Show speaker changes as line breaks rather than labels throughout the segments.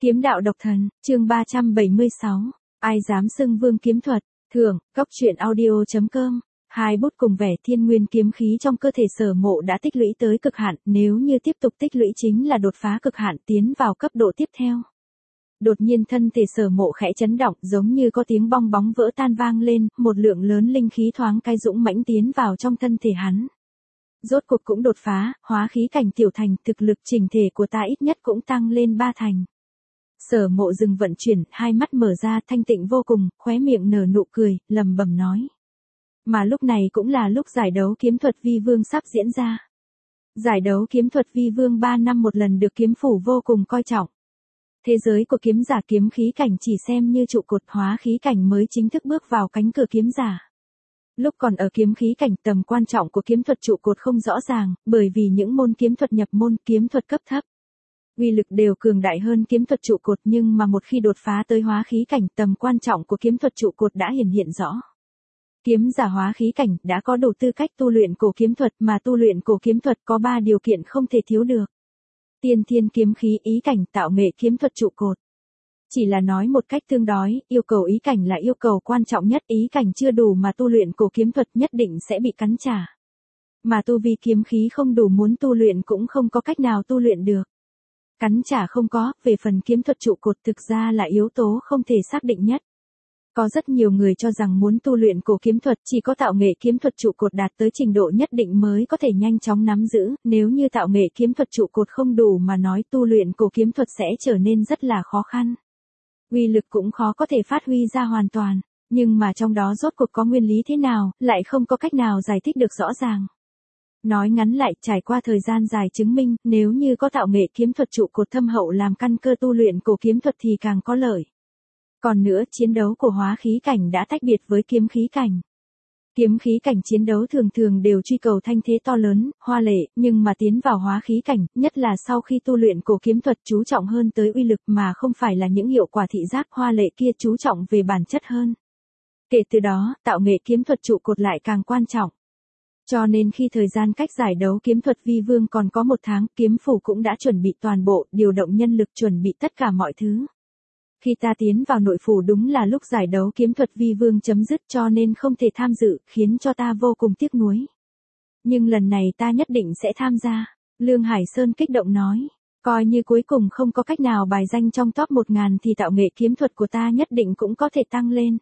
Kiếm đạo độc thần, chương 376. Ai dám xưng vương kiếm thuật, thưởng, góc truyện audio.com. Hai bút cùng vẻ thiên nguyên kiếm khí trong cơ thể Sở Mộ đã tích lũy tới cực hạn, nếu như tiếp tục tích lũy chính là đột phá cực hạn tiến vào cấp độ tiếp theo. Đột nhiên thân thể Sở Mộ khẽ chấn động, giống như có tiếng bong bóng vỡ tan vang lên, một lượng lớn linh khí thoáng cái dũng mãnh tiến vào trong thân thể hắn. Rốt cuộc cũng đột phá, hóa khí cảnh tiểu thành, thực lực chỉnh thể của ta ít nhất cũng tăng lên 3 thành. Sở Mộ dừng vận chuyển, hai mắt mở ra thanh tịnh vô cùng, khóe miệng nở nụ cười, lẩm bẩm nói. Mà lúc này cũng là lúc giải đấu kiếm thuật vi vương sắp diễn ra. Giải đấu kiếm thuật vi vương 3 năm một lần được kiếm phủ vô cùng coi trọng. Thế giới của kiếm giả kiếm khí cảnh chỉ xem như trụ cột, hóa khí cảnh mới chính thức bước vào cánh cửa kiếm giả. Lúc còn ở kiếm khí cảnh, tầm quan trọng của kiếm thuật trụ cột không rõ ràng, bởi vì những môn kiếm thuật nhập môn, kiếm thuật cấp thấp, uy lực đều cường đại hơn kiếm thuật trụ cột, nhưng mà một khi đột phá tới hóa khí cảnh, tầm quan trọng của kiếm thuật trụ cột đã hiện rõ. Kiếm giả hóa khí cảnh đã có đủ tư cách tu luyện cổ kiếm thuật, mà tu luyện cổ kiếm thuật có 3 điều kiện không thể thiếu được. Tiên thiên kiếm khí, ý cảnh, tạo nghệ kiếm thuật trụ cột. Chỉ là nói một cách tương đối, yêu cầu ý cảnh là yêu cầu quan trọng nhất, ý cảnh chưa đủ mà tu luyện cổ kiếm thuật nhất định sẽ bị cắn trả. Mà tu vi kiếm khí không đủ, muốn tu luyện cũng không có cách nào tu luyện được. Cắn trả không có, về phần kiếm thuật trụ cột thực ra là yếu tố không thể xác định nhất. Có rất nhiều người cho rằng muốn tu luyện cổ kiếm thuật chỉ có tạo nghệ kiếm thuật trụ cột đạt tới trình độ nhất định mới có thể nhanh chóng nắm giữ, nếu như tạo nghệ kiếm thuật trụ cột không đủ mà nói tu luyện cổ kiếm thuật sẽ trở nên rất là khó khăn. Uy lực cũng khó có thể phát huy ra hoàn toàn, nhưng mà trong đó rốt cuộc có nguyên lý thế nào, lại không có cách nào giải thích được rõ ràng. Nói ngắn lại, trải qua thời gian dài chứng minh, nếu như có tạo nghệ kiếm thuật trụ cột thâm hậu làm căn cơ tu luyện cổ kiếm thuật thì càng có lợi. Còn nữa, chiến đấu của hóa khí cảnh đã tách biệt với kiếm khí cảnh. Kiếm khí cảnh chiến đấu thường thường đều truy cầu thanh thế to lớn, hoa lệ, nhưng mà tiến vào hóa khí cảnh, nhất là sau khi tu luyện cổ kiếm thuật chú trọng hơn tới uy lực mà không phải là những hiệu quả thị giác hoa lệ kia, chú trọng về bản chất hơn. Kể từ đó, tạo nghệ kiếm thuật trụ cột lại càng quan trọng. Cho nên khi thời gian cách giải đấu kiếm thuật vi vương còn có 1 tháng, kiếm phủ cũng đã chuẩn bị toàn bộ, điều động nhân lực chuẩn bị tất cả mọi thứ. Khi ta tiến vào nội phủ đúng là lúc giải đấu kiếm thuật vi vương chấm dứt, cho nên không thể tham dự, khiến cho ta vô cùng tiếc nuối. Nhưng lần này ta nhất định sẽ tham gia, Lương Hải Sơn kích động nói. Coi như cuối cùng không có cách nào bài danh trong top 1000 thì tạo nghệ kiếm thuật của ta nhất định cũng có thể tăng lên.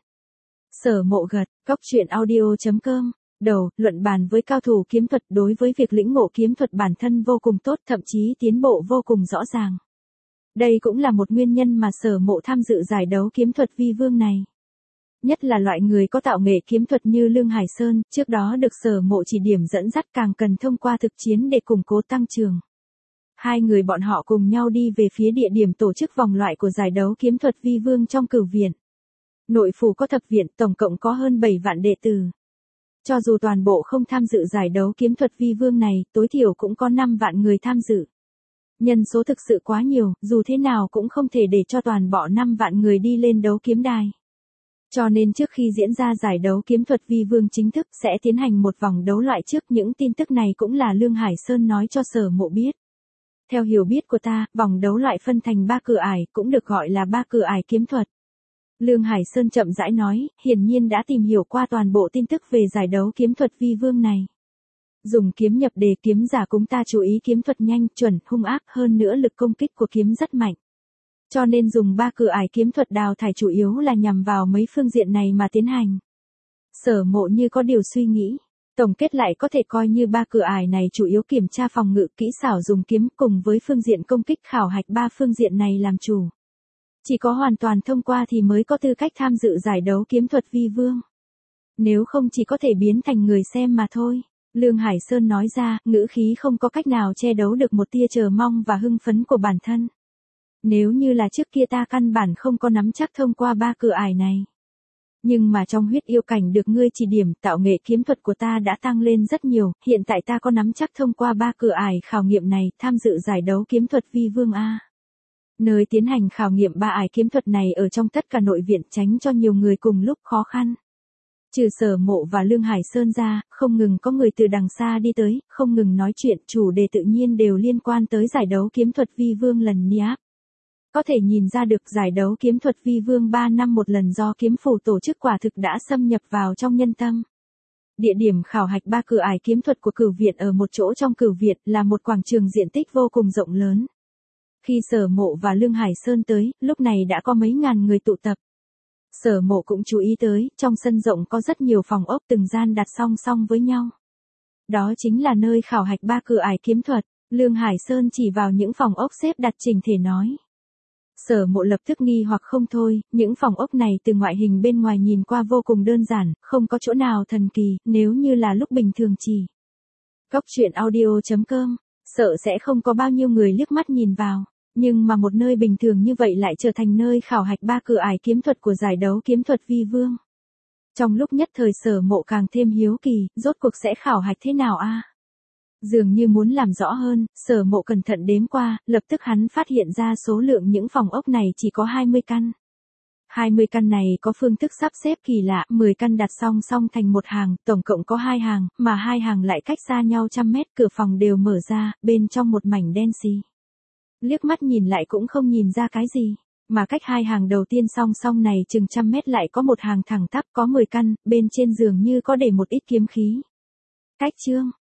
Sở Mộ gật, góc truyện audio.com. Đầu, luận bàn với cao thủ kiếm thuật đối với việc lĩnh ngộ kiếm thuật bản thân vô cùng tốt, thậm chí tiến bộ vô cùng rõ ràng. Đây cũng là một nguyên nhân mà Sở Mộ tham dự giải đấu kiếm thuật vi vương này. Nhất là loại người có tạo nghệ kiếm thuật như Lương Hải Sơn, trước đó được Sở Mộ chỉ điểm dẫn dắt, càng cần thông qua thực chiến để củng cố tăng trưởng. Hai người bọn họ cùng nhau đi về phía địa điểm tổ chức vòng loại của giải đấu kiếm thuật vi vương trong Cửu Viện. Nội phủ có thập viện, tổng cộng có hơn 7 vạn đệ tử. Cho dù toàn bộ không tham dự giải đấu kiếm thuật vi vương này, tối thiểu cũng có 5 vạn người tham dự. Nhân số thực sự quá nhiều, dù thế nào cũng không thể để cho toàn bộ 5 vạn người đi lên đấu kiếm đài. Cho nên trước khi diễn ra giải đấu kiếm thuật vi vương chính thức sẽ tiến hành một vòng đấu loại trước, những tin tức này cũng là Lương Hải Sơn nói cho Sở Mộ biết. Theo hiểu biết của ta, vòng đấu loại phân thành 3 cửa ải, cũng được gọi là 3 cửa ải kiếm thuật. Lương Hải Sơn chậm rãi nói, hiển nhiên đã tìm hiểu qua toàn bộ tin tức về giải đấu kiếm thuật vi vương này. Dùng kiếm nhập đề, kiếm giả chúng ta chú ý kiếm thuật nhanh, chuẩn, hung ác, hơn nữa lực công kích của kiếm rất mạnh. Cho nên dùng 3 cửa ải kiếm thuật đào thải chủ yếu là nhằm vào mấy phương diện này mà tiến hành. Sở Mộ như có điều suy nghĩ. Tổng kết lại có thể coi như 3 cửa ải này chủ yếu kiểm tra phòng ngự, kỹ xảo dùng kiếm cùng với phương diện công kích, khảo hạch 3 phương diện này làm chủ. Chỉ có hoàn toàn thông qua thì mới có tư cách tham dự giải đấu kiếm thuật vi vương. Nếu không chỉ có thể biến thành người xem mà thôi. Lương Hải Sơn nói ra, ngữ khí không có cách nào che giấu được một tia chờ mong và hưng phấn của bản thân. Nếu như là trước kia ta căn bản không có nắm chắc thông qua 3 cửa ải này. Nhưng mà trong huyết yêu cảnh được ngươi chỉ điểm, tạo nghệ kiếm thuật của ta đã tăng lên rất nhiều, hiện tại ta có nắm chắc thông qua 3 cửa ải khảo nghiệm này, tham dự giải đấu kiếm thuật vi vương A. Nơi tiến hành khảo nghiệm 3 ải kiếm thuật này ở trong tất cả nội viện, tránh cho nhiều người cùng lúc khó khăn. Trừ Sở Mộ và Lương Hải Sơn ra, không ngừng có người từ đằng xa đi tới, không ngừng nói chuyện, chủ đề tự nhiên đều liên quan tới giải đấu kiếm thuật vi vương lần NIAP. Có thể nhìn ra được giải đấu kiếm thuật vi vương 3 năm một lần do kiếm phủ tổ chức quả thực đã xâm nhập vào trong nhân tâm. Địa điểm khảo hạch 3 cửa ải kiếm thuật của Cửu Viện ở một chỗ trong Cửu Viện là một quảng trường diện tích vô cùng rộng lớn. Khi Sở Mộ và Lương Hải Sơn tới, lúc này đã có mấy ngàn người tụ tập. Sở Mộ cũng chú ý tới, trong sân rộng có rất nhiều phòng ốc từng gian đặt song song với nhau. Đó chính là nơi khảo hạch 3 cửa ải kiếm thuật. Lương Hải Sơn chỉ vào những phòng ốc xếp đặt chỉnh thể nói. Sở Mộ lập tức nghi hoặc không thôi, những phòng ốc này từ ngoại hình bên ngoài nhìn qua vô cùng đơn giản, không có chỗ nào thần kỳ, nếu như là lúc bình thường chỉ. Góc truyện audio.com, sợ sẽ không có bao nhiêu người liếc mắt nhìn vào, nhưng mà một nơi bình thường như vậy lại trở thành nơi khảo hạch 3 cửa ải kiếm thuật của giải đấu kiếm thuật vi vương. Trong lúc nhất thời Sở Mộ càng thêm hiếu kỳ, rốt cuộc sẽ khảo hạch thế nào a? Dường như muốn làm rõ hơn, Sở Mộ cẩn thận đếm qua, lập tức hắn phát hiện ra số lượng những phòng ốc này chỉ có 20 căn. 20 căn này có phương thức sắp xếp kỳ lạ, 10 căn đặt song song thành một hàng, tổng cộng có 2 hàng, mà 2 hàng lại cách xa nhau trăm mét, cửa phòng đều mở ra, bên trong một mảnh đen xì. Liếc mắt nhìn lại cũng không nhìn ra cái gì, mà cách 2 hàng đầu tiên song song này chừng trăm mét lại có một hàng thẳng tắp có 10 căn, bên trên giường như có để một ít kiếm khí. Cách chương